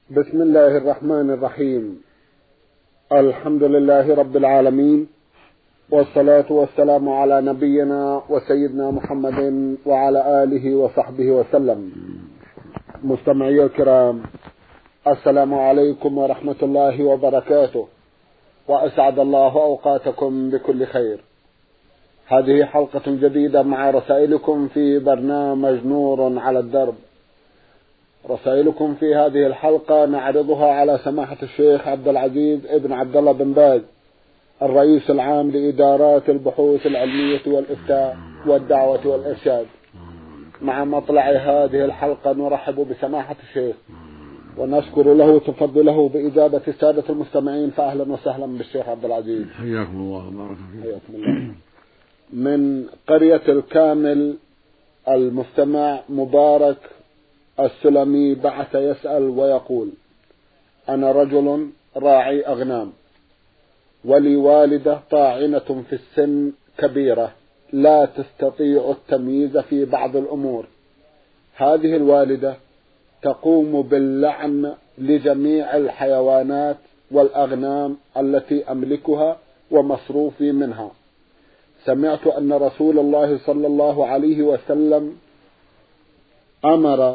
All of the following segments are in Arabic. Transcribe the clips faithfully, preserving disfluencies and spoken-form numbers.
بسم الله الرحمن الرحيم. الحمد لله رب العالمين، والصلاة والسلام على نبينا وسيدنا محمد وعلى آله وصحبه وسلم. مستمعي الكرام، السلام عليكم ورحمة الله وبركاته، وأسعد الله أوقاتكم بكل خير. هذه حلقة جديدة مع رسائلكم في برنامج نور على الدرب. رسائلكم في هذه الحلقة نعرضها على سماحة الشيخ عبد العزيز ابن عبد الله بن باز، الرئيس العام لإدارات البحوث العلمية والإفتاء والدعوة والإرشاد. مع مطلع هذه الحلقة نرحب بسماحة الشيخ ونشكر له تفضله بإجابة السادة المستمعين، فأهلا وسهلا بالشيخ عبد العزيز. حياكم الله وبارك فيكم. حياكم الله. من قرية الكامل المستمع مبارك السلمي بعث يسأل ويقول: أنا رجل راعي أغنام، ولي والدة طاعنة في السن كبيرة لا تستطيع التمييز في بعض الأمور. هذه الوالدة تقوم باللعن لجميع الحيوانات والأغنام التي أملكها ومصروفي منها. سمعت أن رسول الله صلى الله عليه وسلم أمر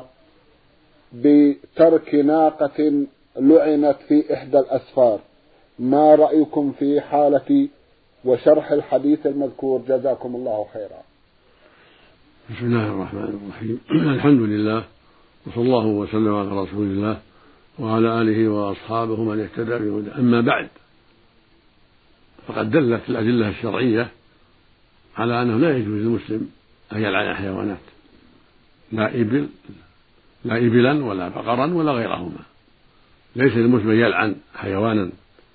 بترك ناقة لعنت في إحدى الأسفار. ما رأيكم في حالتي وشرح الحديث المذكور؟ جزاكم الله خيرا. بسم الله الرحمن الرحيم. الحمد لله، وصلى الله وسلم على رسول الله وعلى آله وأصحابه من اهتدى بهداه. أما بعد، فقد دلت الأدلة الشرعية على أنه لا يجوز للمسلم أن يلعن حيوانات، لا إبل لا إبلا ولا بقرا ولا غيرهما. ليس للمسلم أن يلعن حيوانا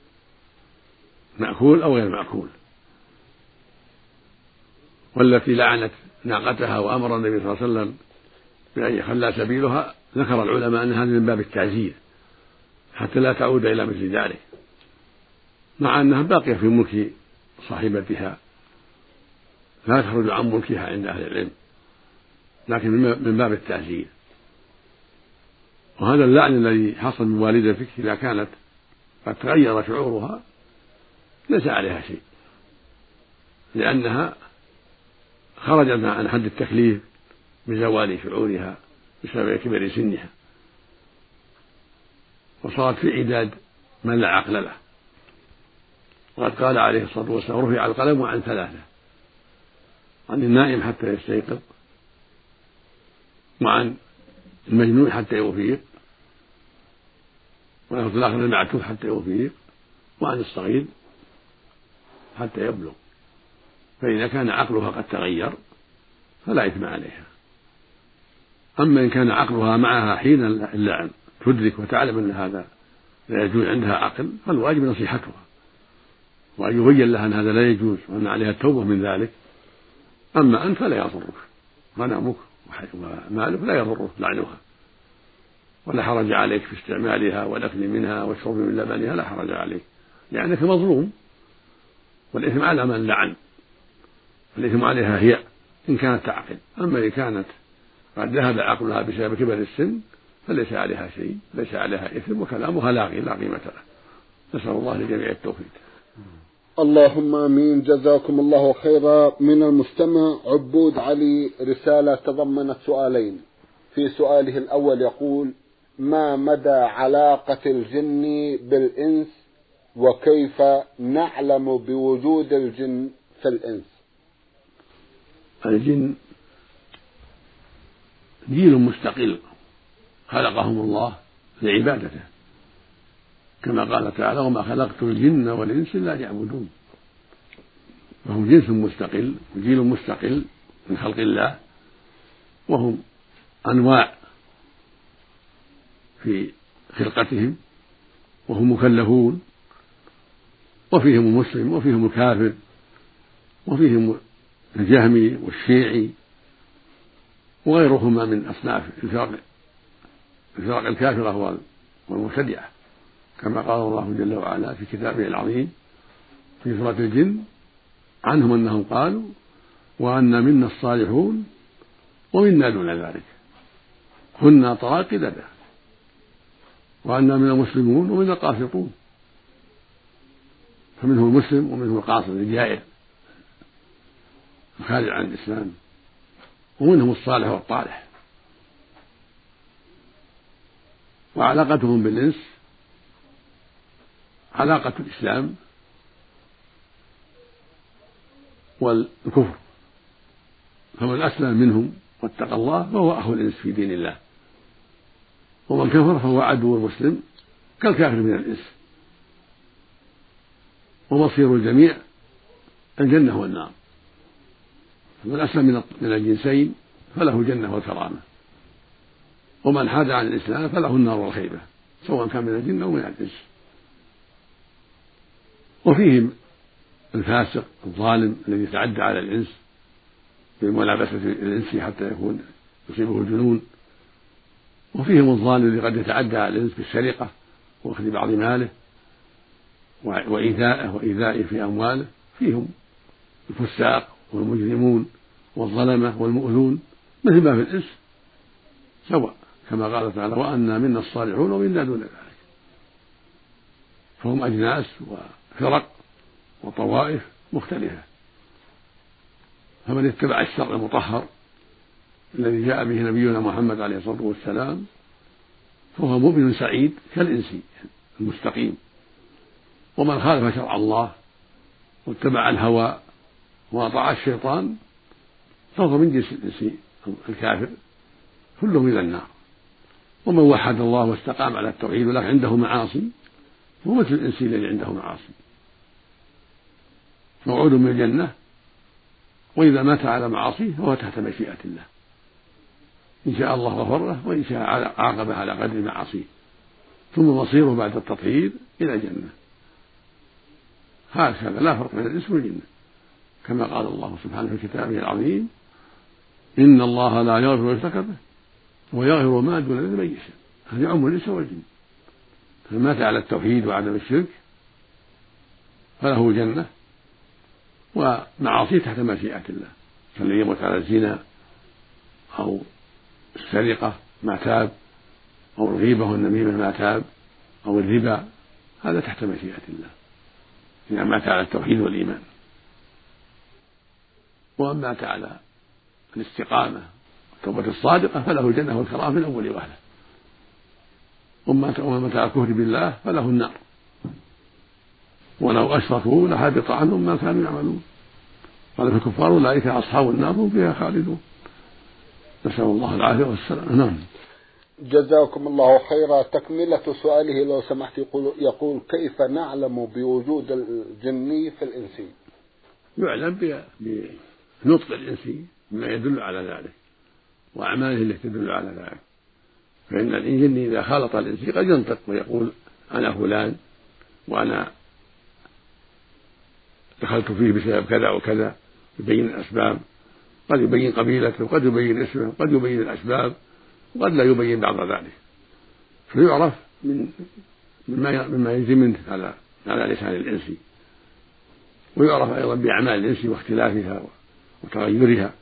مأكول أو غير مأكول. والتي لعنت ناقتها وأمر النبي صلى الله عليه وسلم بأن يخلى سبيلها، ذكر العلماء أن هذا من باب التعزير حتى لا تعود إلى مثل ذلك، مع أنها باقية في ملك صاحبتها لا تخرج عن ملكها عند أهل العلم، لكن من باب التعزير. وهذا اللعن الذي حصل من والدتك إذا كانت قد تغير شعورها ليس عليها شيء، لأنها خرجت عن حد التكليف بزوال شعورها بسبب كبر سنها، وصارت في عداد من لا عقل له. وقد قال عليه الصلاة والسلام: رفع القلم عن ثلاثة: عن النائم حتى يستيقظ، وعن المجنون حتى يفيق، واللفظ الآخر المعتوه حتى يفيق، وعن الصغير حتى يبلغ. فإذا كان عقلها قد تغير فلا إثم عليها. أما إن كان عقلها معها حين اللعن تدرك وتعلم أن هذا لا يجوز عندها عقل، فالواجب نصيحتها وأن يبين لها أن هذا لا يجوز وأن عليها التوبة من ذلك. أما أنت فلا يضرك، غنمك ومالك لا يضرك لعنها، ولا حرج عليك في استعمالها والأكل منها والشرب من لبنها، لا حرج عليك لأنك مظلوم، والإثم على من لعن، الإثم عليها هي إن كانت تعقل. أما إن كانت قد ذهب عقلها بسبب كبر السن فليس عليها شيء، ليس عليها إثم، وكلامها لاغي لا قيمة له. نسأل الله لجميع التوفيق. اللهم آمين. جزاكم الله خيرا. من المستمع عبود علي رسالة تضمنت سؤالين. في سؤاله الأول يقول: ما مدى علاقة الجن بالإنس، وكيف نعلم بوجود الجن في الإنس؟ الجن جيل مستقل خلقهم الله لعبادته، كما قال تعالى: وما خلقت الجن والإنس إلا ليعبدون. فهم جنس مستقل وجيل مستقل من خلق الله، وهم أنواع في خلقتهم، وهم مكلفون، وفيهم المسلم وفيهم الكافر، وفيهم الجهمي والشيعي وغيرهما من أصناف الفرق الكافرة والمبتدعة، كما قال الله جل وعلا في كتابه العظيم في سورة الجن عنهم أنهم قالوا: وأن منا الصالحون ومنا دون ذلك كنا طرائق قددا. وأنا من المسلمون ومن القاسطون، فمنه المسلم ومنه القاسط الجائر الخارج عن الإسلام، ومنهم الصالح والطالح. وعلاقتهم بالإنس علاقة الإسلام والكفر، فمن أسلم منهم واتقى الله فهو أخو الإنس في دين الله، ومن كفر فهو عدو المسلم كالكافر من الإنس، ومصير الجميع الجنة والنار. فمن أسلم من الجنسين فله جنة والكرامة، ومن حاد عن الإسلام فله النار والخيبة، سواء كان من الجن أو من الإنس. وفيهم الفاسق الظالم الذي يتعدى على الإنس بملابسة الإنس حتى يكون يصيبه الجنون، وفيهم الظالم الذي قد يتعدى على الإنس بالسرقة وأخذ بعض ماله وإيذائه وإيذائه في أمواله. فيهم الفساق والمجرمون والظلمة والمؤذون مثل ما في الإنس سواء، كما قال تعالى وأنا منا الصالحون ومنا دون ذلك. فهم أجناس وفرق وطوائف مختلفة، فمن اتبع الشرع المطهر الذي جاء به نبينا محمد عليه الصلاة والسلام فهو مؤمن سعيد كالإنسي المستقيم، ومن خالف شرع الله واتبع الهوى وأطاع الشيطان فهو من جنس الإنسي الكافر كله من النار. ومن وحد الله واستقام على التوحيد ولكن عنده معاصي فهو مثل الإنسي الذي عنده معاصي، موعود من الجنة، وإذا مات على معاصيه فهو تحت مشيئة الله، إن شاء الله غفر له وإن شاء عاقبه على قدر معاصيه، ثم مصيره بعد التطهير إلى الجنة. هكذا لا فرق بين الإنس والجن، كما قال الله سبحانه في كتابه العظيم إن الله لا يغفر يشرك به ويغفر ما دون ذلك من يشاء. هذا يعم الإنس والجن، فمن مات على التوحيد وعدم الشرك فله جنة ومعاصيه تحت مشيئة الله، فالذي يموت على الزنا أو السرقة ما تاب، أو الغيبة والنميمة ما تاب، أو الربا، هذا تحت مشيئة الله إذا مات على التوحيد والإيمان. ومن مات على الاستقامة والتوبة الصادقة فله الجنة والكرامة من أول وهلة، ومن مات على الكفر بالله فله النار، ولو أشركوا لحبط عنهم ما كانوا يعملون. قال فالكفار أولئك أصحاب النار هم فيها خالدون، نسأل الله العافية والسلام. نعم. جزاكم الله خيرا. تكملة سؤاله لو سمحت يقول, يقول كيف نعلم بوجود الجني في الإنسي؟ يعلم بنطق الإنسي بما يدل على ذلك وأعماله التي تدل على ذلك، فإن الجني إذا خالط الإنسي قد ينطق ويقول أنا فلان وأنا دخلت فيه بسبب كذا وكذا، يبين الأسباب، قد يبين قبيلته وقد يبين اسمه وقد يبين الأسباب وقد لا يبين بعض ذلك، فيعرف من مما مما يجري منه على على لسان الإنسي، ويعرف أيضا بأعمال الإنس واختلافها وتغيرها،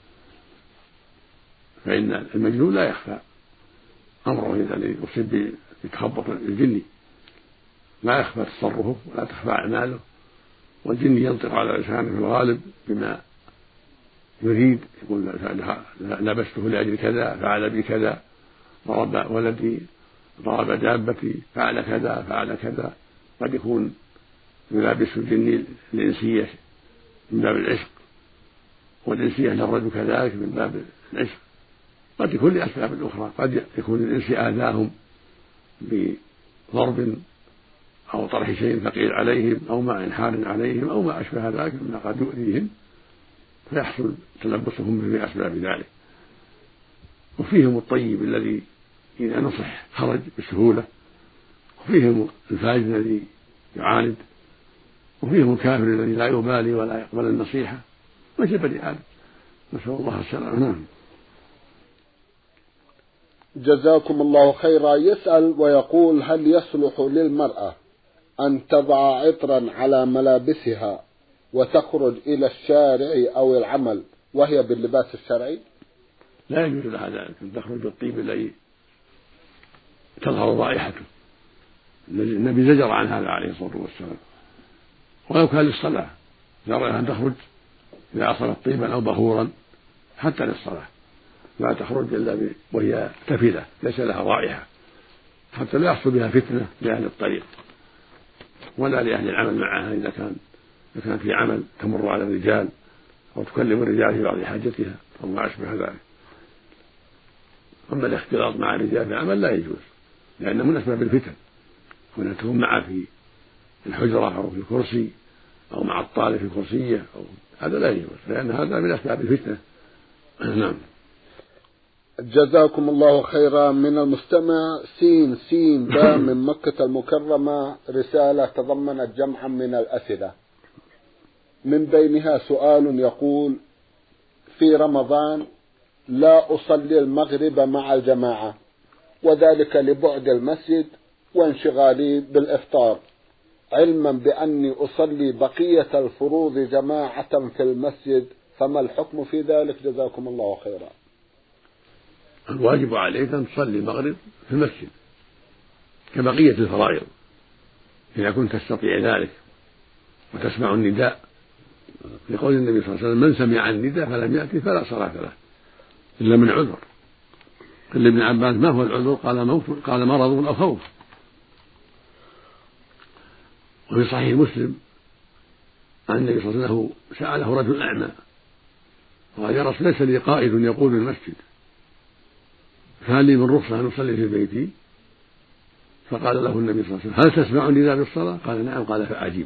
فإن المجنون لا يخفى أمره إذا يصيب بتخبط الجني، لا يخفى تصرفه ولا تخفى أعماله، والجن ينطق على لسانه في الغالب بما يريد، يقول لبسته لأجل كذا فعل بي كذا، ضرب ولدي ضرب دابتي فعل كذا فعل كذا. قد يكون يلابس الجن الإنسية من باب العشق، والإنسية جرد كذلك من باب العشق، قد يكون لأسباب أخرى، قد يكون الإنس آذاهم بضرب أو طرح شيء ثقيل عليهم أو ماء حار عليهم أو ما أشبه ذلك مما قد يؤذيهم فيحصل تلبسهم بأسباب ذلك. وفيهم الطيب الذي إذا نصح خرج بسهولة، وفيهم الفاجر الذي يعاند، وفيهم الكافر الذي لا يبالي ولا يقبل النصيحة، مثل بني آدم، نسأل الله السلامة. نعم. جزاكم الله خيرا. يسأل ويقول هل يصلح للمرأة أن تضع عطرا على ملابسها وتخرج إلى الشارع أو العمل وهي باللباس الشرعي؟ لا يجوز لها ذلك، أن تخرج بالطيب الذي تظهر رائحته، النبي زجر عن هذا عليه الصلاة والسلام. ولو كان للصلاة جرى أن تخرج إذا أصلت طيبا أو بخورا حتى للصلاة، لا تخرج إلا وهي تفلة ليس لها رائحة، حتى لا يحصل بها فتنة لأهل الطريق ولا لأهل العمل معها. إذا كان إذا كان في عمل تمر على الرجال أو تكلم الرجال في بعض حاجتها أو ما أشبه ذلك. أما الاختلاط مع الرجال في العمل لا يجوز، لأنه من أسباب الفتن، وأن تكون معه في الحجرة أو في الكرسي أو مع الطالب في الكرسية أو هذا لا يجوز، لأن هذا من أسباب الفتنة. نعم. جزاكم الله خيرا. من المستمع سين سين با من مكة المكرمة رسالة تضمنت جمعا من الأسئلة، من بينها سؤال يقول: في رمضان لا أصلي المغرب مع الجماعة، وذلك لبعد المسجد وانشغالي بالإفطار، علما بأني أصلي بقية الفروض جماعة في المسجد، فما الحكم في ذلك؟ جزاكم الله خيرا. الواجب عليك أن تصلي المغرب في المسجد كبقية الفرائض إذا كنت تستطيع ذلك وتسمع النداء، لقول النبي صلى الله عليه وسلم: من سمع النداء فلم يأتي فلا صلاة له إلا من عذر. قال لابن عباس: ما هو العذر؟ قال موت، قال مرض أو خوف. وفي صحيح مسلم عن النبي صلى الله عليه وسلم سأله رجل أعمى وقال: يا رسول ليس لي قائد يقود المسجد، فهل لي من رخصة أن أصلي في بيتي؟ فقال له النبي صلى الله عليه وسلم: هل تسمع النداء بالصلاة؟ قال: نعم. قال: فأجب.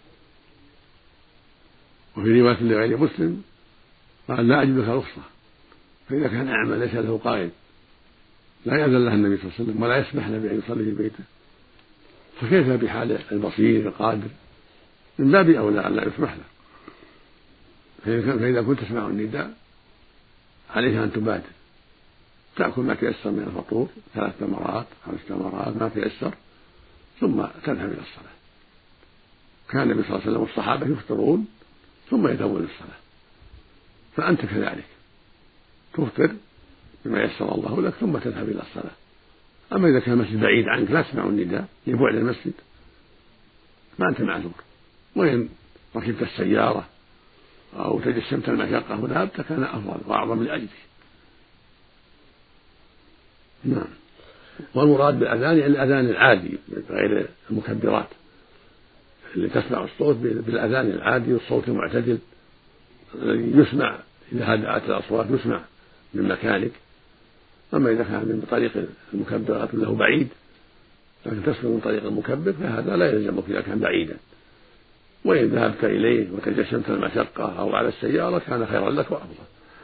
وفي رواية لغير مسلم قال: لا أجد لك رخصة. فإذا كان أعمى ليس له قائد لا يأذن له النبي صلى الله عليه وسلم ولا يسمح له بأن يصلي في بيته، فكيف بحال البصير القادر؟ من باب أولى أن لا يسمح له. فإذا كنت تسمع النداء عليها أن تبادر، تأكل ما تيسر من الفطور، ثلاث تمرات خمس تمرات ما تيسر، ثم تذهب إلى الصلاة. كان النبي صلى الله عليه وسلم والصحابة يفطرون ثم يذهبون للصلاة، فأنت كذلك تفطر بما يسر الله لك ثم تذهب إلى الصلاة. أما إذا كان المسجد بعيد عنك لا تسمع النداء لبعد المسجد ما أنت معذور، وإن ركبت السيارة أو تجسمت المشقة وذهبت كان أفضل وأعظم لأجلك. نعم. والمراد بالأذان يعني الأذان العادي غير المكبرات، اللي تسمع الصوت بالأذان العادي والصوت المعتدل الذي يسمع إذا هدأت الأصوات يسمع من مكانك. أما إذا كان من طريق المكبرات له بعيد لكن تسمع من طريق المكبر فهذا لا يلزمك إذا كان بعيدا، وإن ذهبت إليه وتجشمت المشقة أو على السيارة كان خيرا لك وأفضل.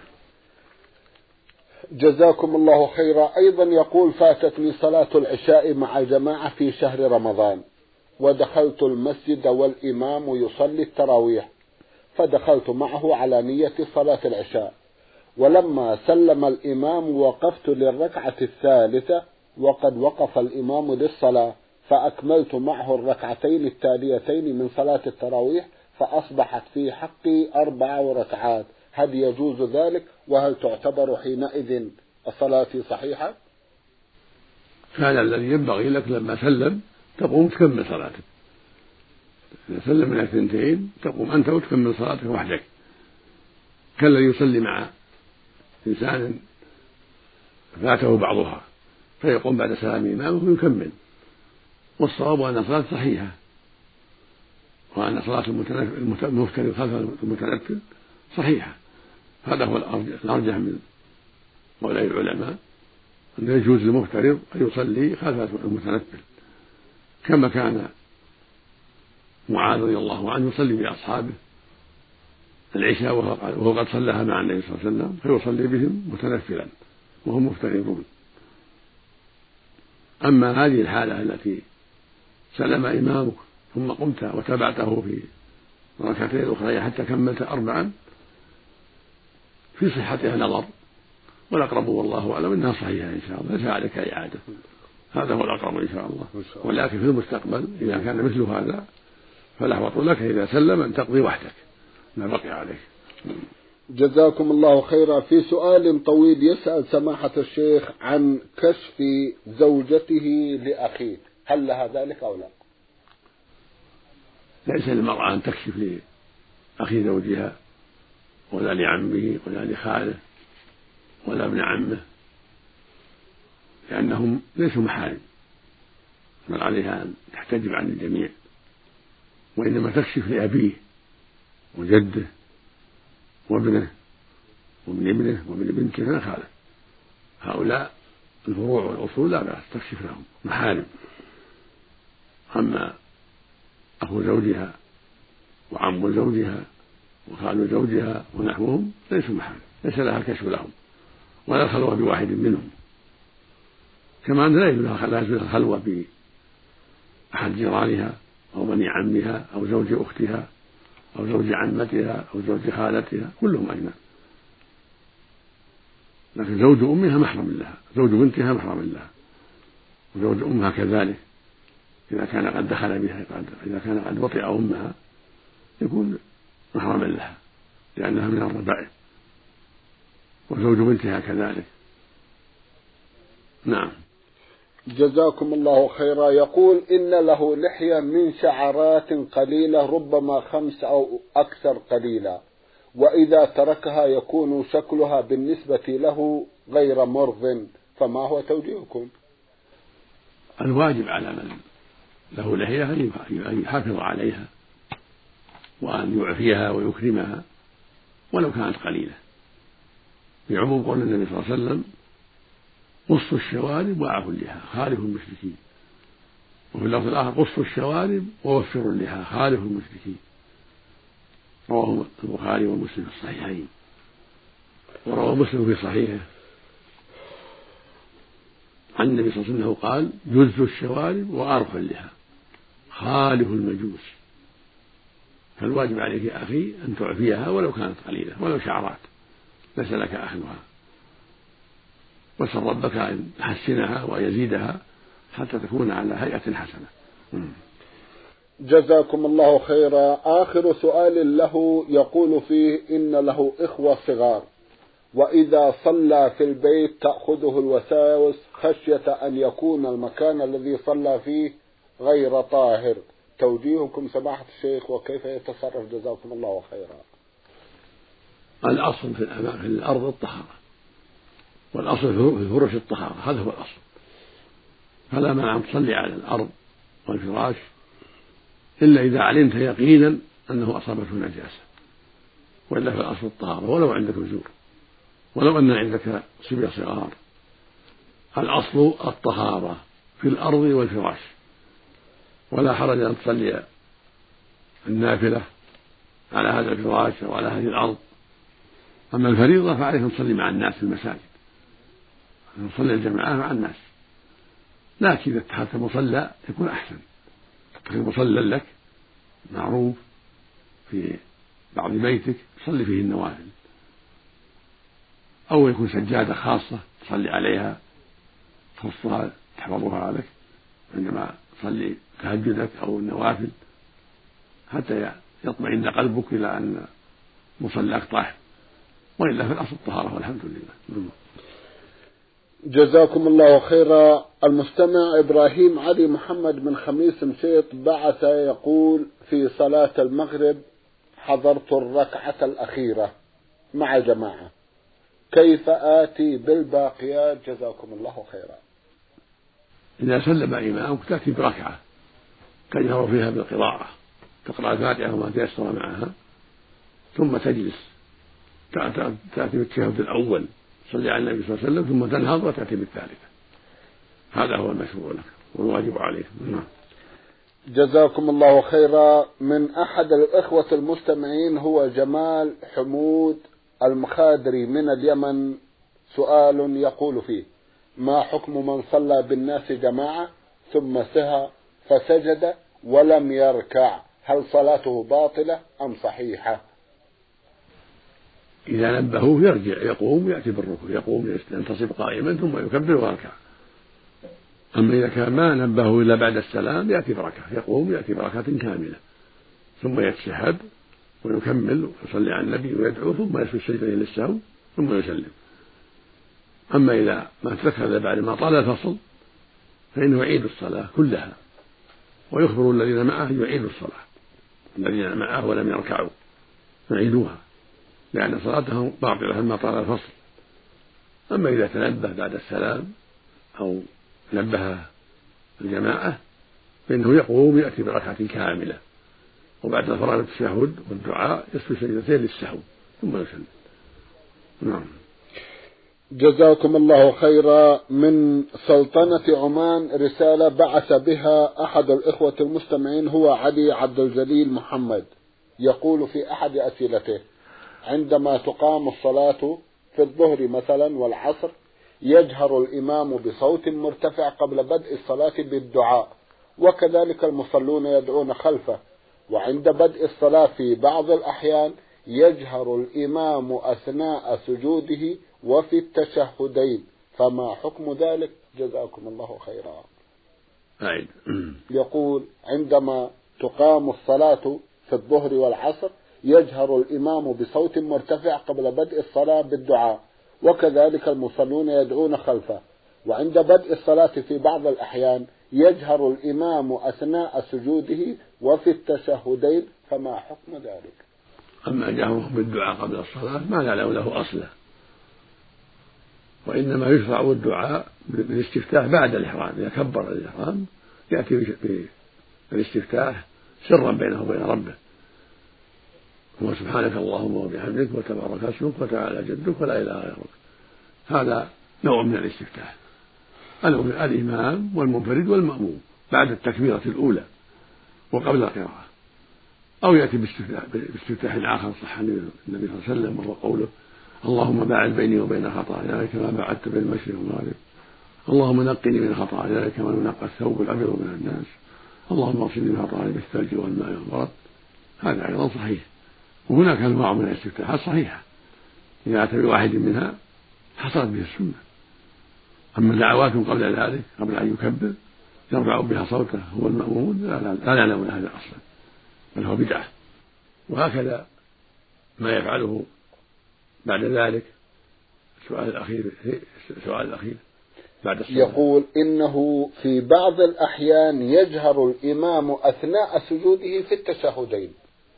جزاكم الله خيرا. أيضا يقول: فاتتني صلاة العشاء مع الجماعة في شهر رمضان، ودخلت المسجد والإمام يصلي التراويح، فدخلت معه على نية صلاة العشاء، ولما سلم الإمام وقفت للركعة الثالثة وقد وقف الإمام للصلاة، فأكملت معه الركعتين التاليتين من صلاة التراويح، فأصبحت في حقي أربع ركعات، هل يجوز ذلك؟ وهل تعتبر حينئذ الصلاة صحيحة؟ كان الذي ينبغي لك لما سلم تقوم تكمل صلاتك، إذا سلم من الثنتين تقوم أنت وتكمل صلاتك وحدك، كالذي يصلي مع إنسان فاته بعضها فيقوم بعد سلام إمامه ويكمل. والصواب أن الصلاة صحيحة، وأن صلاة المفترض خلف المتنفل صحيحة. هذا هو الأرجح من قولي العلماء، أنه يجوز للمفترض أن يصلي خلف المتنفل، كما كان معاذ رضي الله عنه يصلي بأصحابه العشاء وهو قد صلىها مع النبي صلى الله عليه وسلم، فيصلي بهم متنفلا وهم مفترضون. أما هذه الحالة التي سلم إمامك ثم قمت وتابعته في ركعتين الأخرى حتى كملت أربعا في صحتها نظر، والأقرب والله أعلم أنها صحيحة إن شاء الله، ليس عليك إعادة، هذا هو الأقرب إن شاء الله. ولكن في المستقبل إذا كان مثل هذا فالأحوط لك إذا سلم أن تقضي وحدك ما بقي عليك. جزاكم الله خيرا. في سؤال طويل يسأل سماحة الشيخ عن كشف زوجته لأخيه، هل لها ذلك أو لا؟ ليس للمرأة أن تكشف لأخي زوجها ولا لعمه ولا لخاله ولا ابن عمه، لأنهم ليسوا محارم، بل عليها أن تحتجب عن الجميع، وإنما تكشف لأبيه وجده وابنه وابن ابنه وابن بنته من خاله. هؤلاء الفروع والأصول لا بأس تكشف لهم محارم. أما أخو زوجها وعم زوجها وخال زوجها ونحوهم ليسوا محارم، ليس لها الكشف لهم ولا الخلوة بواحد منهم، كما أن لا يجوز لها الخلوة بأحد جيرانها أو بني عمها أو زوج أختها أو زوج عمتها أو زوج خالتها، كلهم أجنبي. لكن زوج أمها محرم لها، زوج بنتها محرم لها، وزوج أمها كذلك إذا كان قد دخل بها، إذا كان قد وطئ أمها يكون محرما لها لأنها من الربائع، وزوج بنتها كذلك. نعم. جزاكم الله خيرا. يقول إن له لحية من شعرات قليلة ربما خمس أو أكثر قليلة، وإذا تركها يكون شكلها بالنسبة له غير مرض، فما هو توجيهكم؟ الواجب على من له لحية أن يحافظ عليها وأن يعفيها ويكرمها ولو كانت قليلة، بعموم قول النبي صلى الله عليه وسلم: قصوا الشوارب وأعفوا اللحى خالفوا المشركين، وفي اللفظ الآخر: قصوا الشوارب ووفروا اللحى خالفوا المشركين. رواه البخاري ومسلم في الصحيحين. وروى مسلم في صحيحه عن النبي صلى الله عليه وسلم قال: جزوا الشوارب وأرخوا اللحى خالفوا المجوس. فالواجب عليك يا أخي أن تعفيها ولو كانت قليلة ولو شعرات، ليس لك أخذها، واسأل ربك أن يحسنها ويزيدها حتى تكون على هيئة حسنة. جزاكم الله خيرا. آخر سؤال له يقول فيه إن له إخوة صغار، وإذا صلى في البيت تأخذه الوساوس خشية أن يكون المكان الذي صلى فيه غير طاهر، توجيهكم سماحة الشيخ وكيف يتصرف؟ جزاكم الله خيرا. الأصل في الأرض الطهارة، والأصل في الفرش الطهارة، هذا هو الأصل، فلا مانع أن تصلي على الأرض والفراش إلا إذا علمت يقينا أنه أصابته نجاسة، وإلا في الأصل الطهارة ولو عندك وزور، ولو أن عندك صبية صغار. الأصل الطهارة في الأرض والفراش، ولا حرج أن تصلي النافلة على هذا الفراش أو على هذه الأرض. أما الفريضة فعليك أن تصلي مع الناس في المساجد، أن تصلي الجماعة مع الناس، لكن إذا اتخذت مصلى يكون أحسن، تتخذ مصلى لك معروف في بعض بيتك تصلي فيه النوافل، أو يكون سجادة خاصة تصلي عليها تخصها تحفظها لك عندما تصلي تهجدك أو النوافل، حتى يطمئن قلبك إلى أن مصلاك طاهر، وإلا في الأصل الطهارة والحمد لله. جزاكم الله خيرا. المستمع إبراهيم علي محمد من خميس مشيط بعث يقول: في صلاة المغرب حضرت الركعة الأخيرة مع جماعة، كيف آتي بالباقيات؟ جزاكم الله خيرا. إذا سلم إمامك تأتي بركعة تجهر فيها بالقراءة، تقرأ الفاتحة وما تيسر معها، ثم تجلس تأتي بالتشهد الأول صلي على النبي صلى الله عليه وسلم، ثم تنهض وتأتي بالثالثة. هذا هو المشروع لك والواجب عليك. جزاكم الله خيرا. من أحد الإخوة المستمعين هو جمال حمود المخادري من اليمن، سؤال يقول فيه: ما حكم من صلى بالناس جماعة ثم سهى فسجد ولم يركع، هل صلاته باطلة أم صحيحة؟ إذا نبهوه يرجع يقوم يأتي بالركوع، يقوم ينتصب قائما ثم يكبر ويركع. أما إذا كان ما نبهه إلا بعد السلام يأتي بركعة، يقوم يأتي بركعة كاملة ثم يتشهد ويكمل ويصلي على النبي ويدعو ثم يسجد سجدتين للسهو ثم يسلم. أما إذا ما تذكر بعد ما طال الفصل فإنه يعيد الصلاة كلها، ويخبر الذين معه يعيدوا الصلاة، الذين معه ولم يركعوا يعيدوها، لأن صلاتهم باطلة لما طال الفصل. أما إذا تنبه بعد السلام أو نبه الجماعة فإنه يقوم يأتي بركعة كاملة، وبعد الفراغ التشهد والدعاء يسجد سجدتين للسهو ثم يسلم. نعم. جزاكم الله خيرا. من سلطنة عمان رسالة بعث بها أحد الإخوة المستمعين، هو علي عبد الجليل محمد، يقول في أحد أسئلته: عندما تقام الصلاة في الظهر مثلا والعصر يجهر الإمام بصوت مرتفع قبل بدء الصلاة بالدعاء، وكذلك المصلون يدعون خلفه، وعند بدء الصلاة في بعض الأحيان يجهر الإمام أثناء سجوده وفي التشهدين، فما حكم ذلك؟ جزاكم الله خيرا. أعيد. يقول: عندما تقام الصلاة في الظهر والعصر يجهر الإمام بصوت مرتفع قبل بدء الصلاة بالدعاء، وكذلك المصلون يدعون خلفه، وعند بدء الصلاة في بعض الأحيان يجهر الإمام أثناء سجوده وفي التشهدين، فما حكم ذلك؟ أما جهره بالدعاء قبل الصلاة ما نعلم له أصلا، وإنما يشرع الدعاء بالاستفتاح بعد الإحرام. إذا كبر الإحرام يأتي بالاستفتاح سرا بينه وبين ربه، هو سبحانك اللهم وبحمدك وتبارك اسمك وتعالى جدك ولا إله غيرك. هذا نوع من الاستفتاح. الإمام والمنفرد والمأموم بعد التكبيرة الأولى وقبل القراءة، أو يأتي باستفتاح آخر صح النبي صلى الله عليه وسلم، وهو قوله: اللهم باعد بيني وبين خطاياي كما باعدت بين المشرق والمغرب، اللهم نقني من خطاياي كما ينقى الثوب الأبيض من الناس، اللهم اغسلني من خطاياي بالثلج والماء والبرد. هذا أيضا صحيح. وهناك أنواع من الاستفتاحات صحيحة، إذا أتى بواحد منها حصلت به السنة. أما دعوات قبل ذلك قبل أن يكبر يرفع بها صوته هو المأمون لا نعلم هذا أصلا، بل هو بدعة. وهكذا ما يفعله بعد ذلك. السؤال الأخير السؤال الأخير بعد الصلاة يقول: إنه في بعض الأحيان يجهر الإمام أثناء سجوده في التشهدين.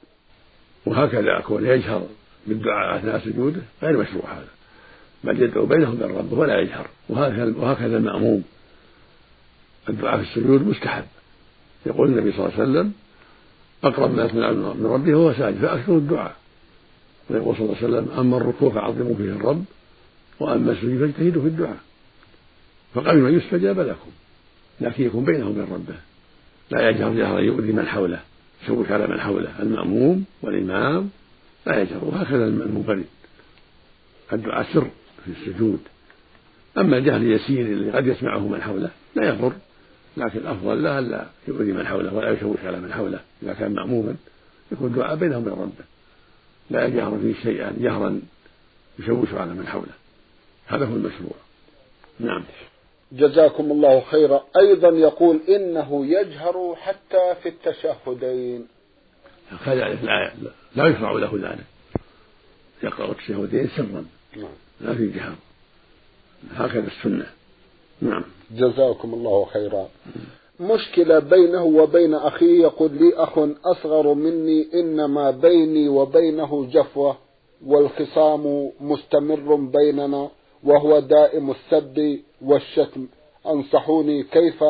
وهكذا أكون يجهر بالدعاء أثناء سجوده غير مشروع هذا، بل يدعو بينهم وبين ربه ولا يجهر. وهكذا المأموم الدعاء في السجود مستحب. يقول النبي صلى الله عليه وسلم: أقرب ما يكون من ربه هو ساجد فأكثروا الدعاء. ويقول صلى الله عليه وسلم: أما الركوع فعظموا فيه الرب، وأما السجود فاجتهدوا في الدعاء، فقبل ما يستجاب لكم، لكن يكون بينه وبين ربه، لا يجهر جهرا يؤذي من حوله يشوش على من حوله. المأموم والإمام لا يجهر، وهكذا المنفرد الدعاء سر في السجود. أما الجهر اليسير اللي قد يسمعه من حوله لا يضر، لكن الأفضل لا ألا يؤذي من حوله ولا يشوش على من حوله. إذا كان مأموما يكون دعاء بينه وبين ربه، لا يجهر فيه شيئا جهرا يشوش على من حوله. هذا هو المشروع. نعم. جزاكم الله خيرا. أيضا يقول: إنه يجهر حتى في التشهدين. كذلك لا, لا يشرع له ذلك، يقرأ التشهدين سرا لا في جهر، هكذا السنة. نعم. جزاكم الله خيرا. مشكلة بينه وبين أخيه. يقول: لي أخ أصغر مني، إنما بيني وبينه جفوة، والخصام مستمر بيننا، وهو دائم السب والشتم. أنصحوني كيف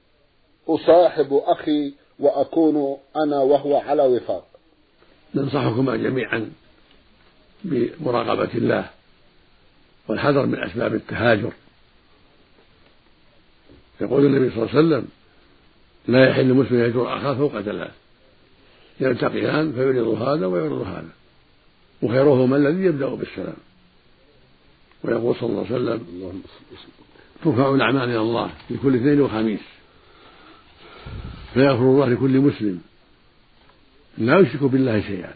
أصاحب أخي وأكون أنا وهو على وفاق. ننصحكما جميعا بمراقبة الله والحذر من أسباب التهاجر. يقول النبي صلى الله عليه وسلم: لا يحل مسلم يهجر أخاه فوق ثلاث، يلتقيان فيعرض هذا ويعرض هذا، وخيرهما الذي يبدأ بالسلام. ويقول صلى الله عليه وسلم: ترفع الأعمال إلى الله في كل اثنين وخميس، فيغفر الله لكل مسلم لا يشرك بالله شيئا،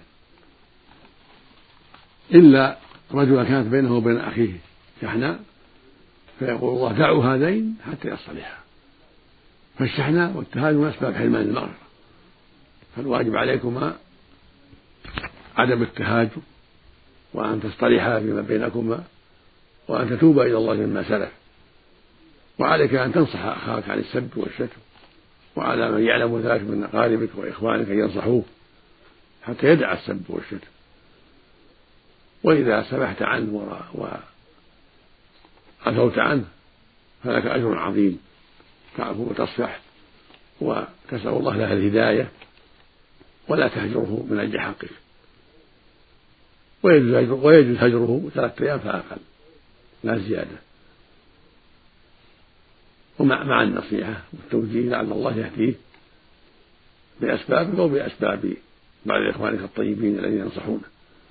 إلا رجل كانت بينه وبين أخيه شحناء، فيقول الله: دعوا هذين حتى يصطلحا. فالشحناء والتهاجم من أسباب حرمان المغفرة، فالواجب عليكما عدم التهاجم، وأن تصطلحا فيما بينكما، وأن تتوبا إلى الله مما سلف، وعليك أن تنصح أخاك عن السب والشتم، وعلى من يعلم ذلك من أقاربك وإخوانك أن ينصحوه حتى يدع السب والشتم. وإذا سمحت عنه وعفوت عنه فلك أجر عظيم، تعفو وتصفح وتسأل الله له الهداية، ولا تهجره من أجل حقك، ويجوز هجره ثلاثة أيام فأقل لا زيادة، ومع مع النصيحة والتوجيه لعل الله يهديه بأسبابك أو بأسباب بعض إخوانك الطيبين الذين ينصحونه.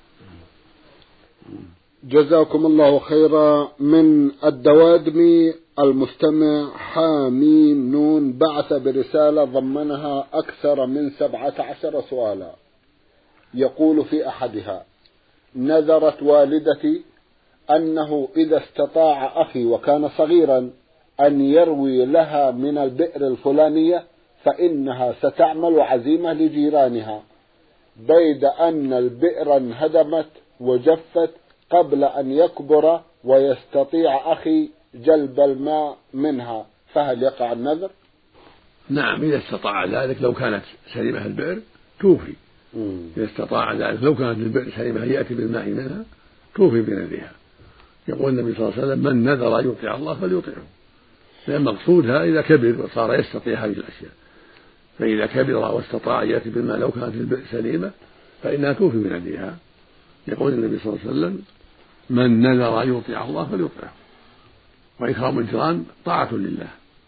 جزاكم الله خيرا. من الدوادمي المستمع حاميم نون بعث برسالة ضمنها أكثر من سبعة عشر سؤالا، يقول في أحدها: نذرت والدتي أنه إذا استطاع أخي وكان صغيرا أن يروي لها من البئر الفلانية فإنها ستعمل عزيمة لجيرانها، بيد أن البئر انهدمت وجفت قبل أن يكبر ويستطيع أخي جلب الماء منها، فهل يقع النذر؟ نعم، إذا استطاع ذلك. لو كانت سليمة البئر توفي. مم. إذا استطاع ذلك، لو كانت البئر سليمة يأتي بالماء منها توفي بنذرها. يقول النبي صلى الله عليه وسلم: من نذر أن يطيع الله فليطيعه. لأن مقصودها إذا كبر وصار يستطيع هذه الأشياء، فإذا كبر واستطاع يأتي بالماء لو كانت البئر سليمة فإنها توفي بنذرها. يقول النبي صلى الله عليه وسلم: من نذر أن يطيع الله فليطيعه. وإكرام الجيران طاعة لله،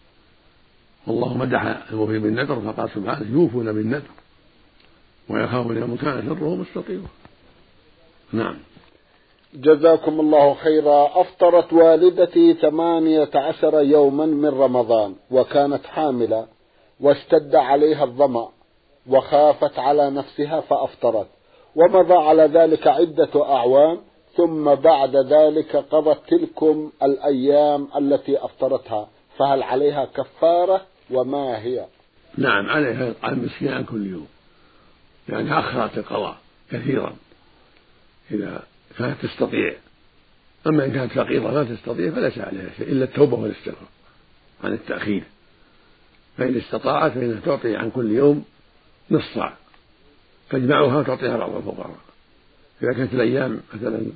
والله مدح الموفي بالنذر فقال سبحانه: يوفون بالنذر ويخافون يوما كان شره مستطيرا. نعم. جزاكم الله خيرا. أفطرت والدتي ثمانية عشر يوما من رمضان وكانت حاملة، واشتد عليها الظمأ وخافت على نفسها فأفطرت، ومضى على ذلك عدة أعوام، ثم بعد ذلك قضت تلكم الأيام التي أفطرتها، فهل عليها كفارة وما هي؟ نعم، عليها على المسكين كل يوم، يعني أخرت القضاء كثيرا إذا كانت تستطيع. أما إن كانت فقيرة لا تستطيع فليس عليها شيء إلا التوبة والاستغفار عن التأخير. فإن استطاعت فإنها تعطي عن كل يوم نصف صاع، تجمعها وتعطيها بعض الفقراء. إذا كانت الأيام مثلا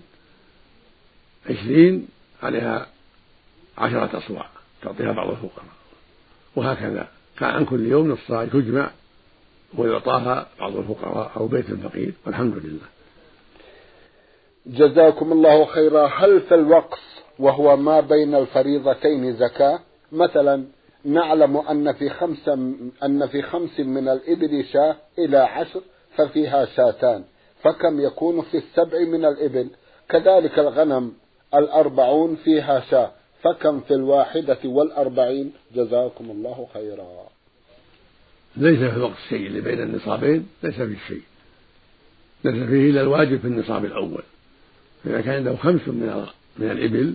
عشرين عليها عشرة أصواع تعطيها بعض الفقراء، وهكذا كان عن كل يوم نصف صاع تجمع ويعطاها بعض الفقراء أو بيت فقير، والحمد لله. جزاكم الله خيرا. هل في الوقف وهو ما بين الفريضتين زكاة؟ مثلا نعلم أن في خمس أن في خمس من الإبل شاة إلى عشر ففيها شاتان، فكم يكون في السبع من الإبل؟ كذلك الغنم الأربعون فيها شاة، فكم في الواحدة والأربعين؟ جزاكم الله خيرا. ليس في الوقت الشيء اللي بين النصابين، ليس فيه شيء، ليس فيه إلا الواجب في النصاب الأول. فإذا كان له خمس من من الإبل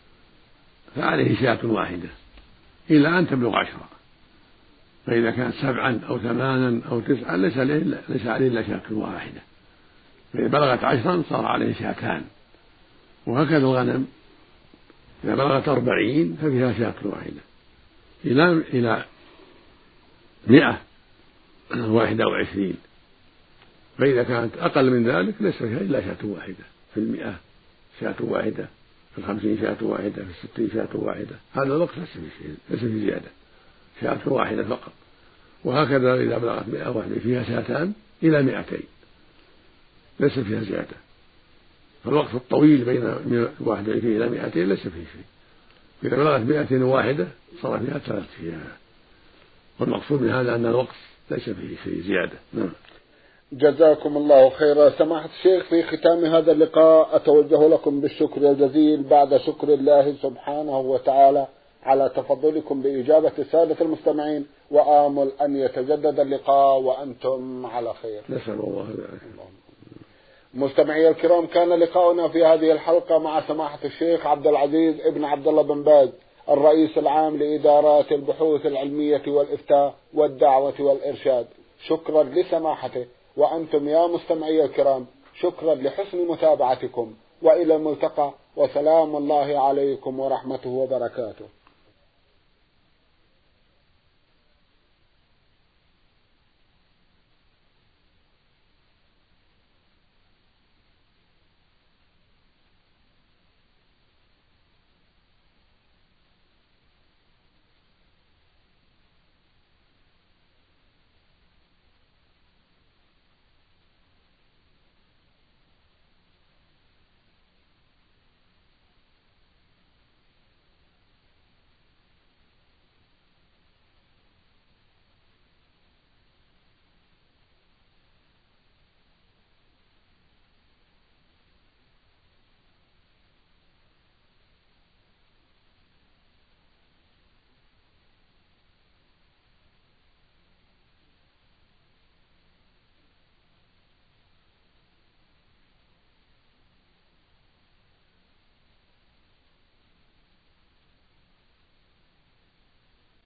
فعليه شاة واحدة إلى أن تبلغ عشرة، فإذا كانت سبعا أو ثمانا أو تسعا ليس عليه ليس عليه إلا شاة واحدة، فإذا بلغت عشرا صار عليه شاتان. وهكذا الغنم إذا بلغت أربعين ففيها شاة واحدة إلى إلى مئة واحدة وعشرين، فإذا كانت أقل من ذلك ليس فيها إلا شاة واحدة. في المئة شاة واحدة، في الخمسين شاة واحدة، في الستين شاة واحدة. هذا الوقت ليس في شيء، ليس في زيادة، شاة واحدة فقط. وهكذا إذا بلغت مئة واحدة فيها شاتان إلى مئتين، ليس فيها زيادة. فالوقت الطويل بين واحد إلى مئتين ليس فيه شيء. إذا بلغت مئتين واحدة صار فيها ثلاث فيها. والمقصود من هذا أن الوقت ليس فيه شيء زيادة. نعم. جزاكم الله خيرا. سماحة الشيخ، في ختام هذا اللقاء أتوجه لكم بالشكر الجزيل بعد شكر الله سبحانه وتعالى على تفضلكم بإجابة السادة المستمعين، وآمل أن يتجدد اللقاء وأنتم على خير. نسأل الله ذلك. مستمعي الكرام، كان لقاؤنا في هذه الحلقة مع سماحة الشيخ عبد العزيز ابن عبد الله بن باز، الرئيس العام لإدارات البحوث العلمية والإفتاء والدعوة والإرشاد. شكرا لسماحته، وأنتم يا مستمعي الكرام شكرا لحسن متابعتكم، وإلى الملتقى، وسلام الله عليكم ورحمته وبركاته.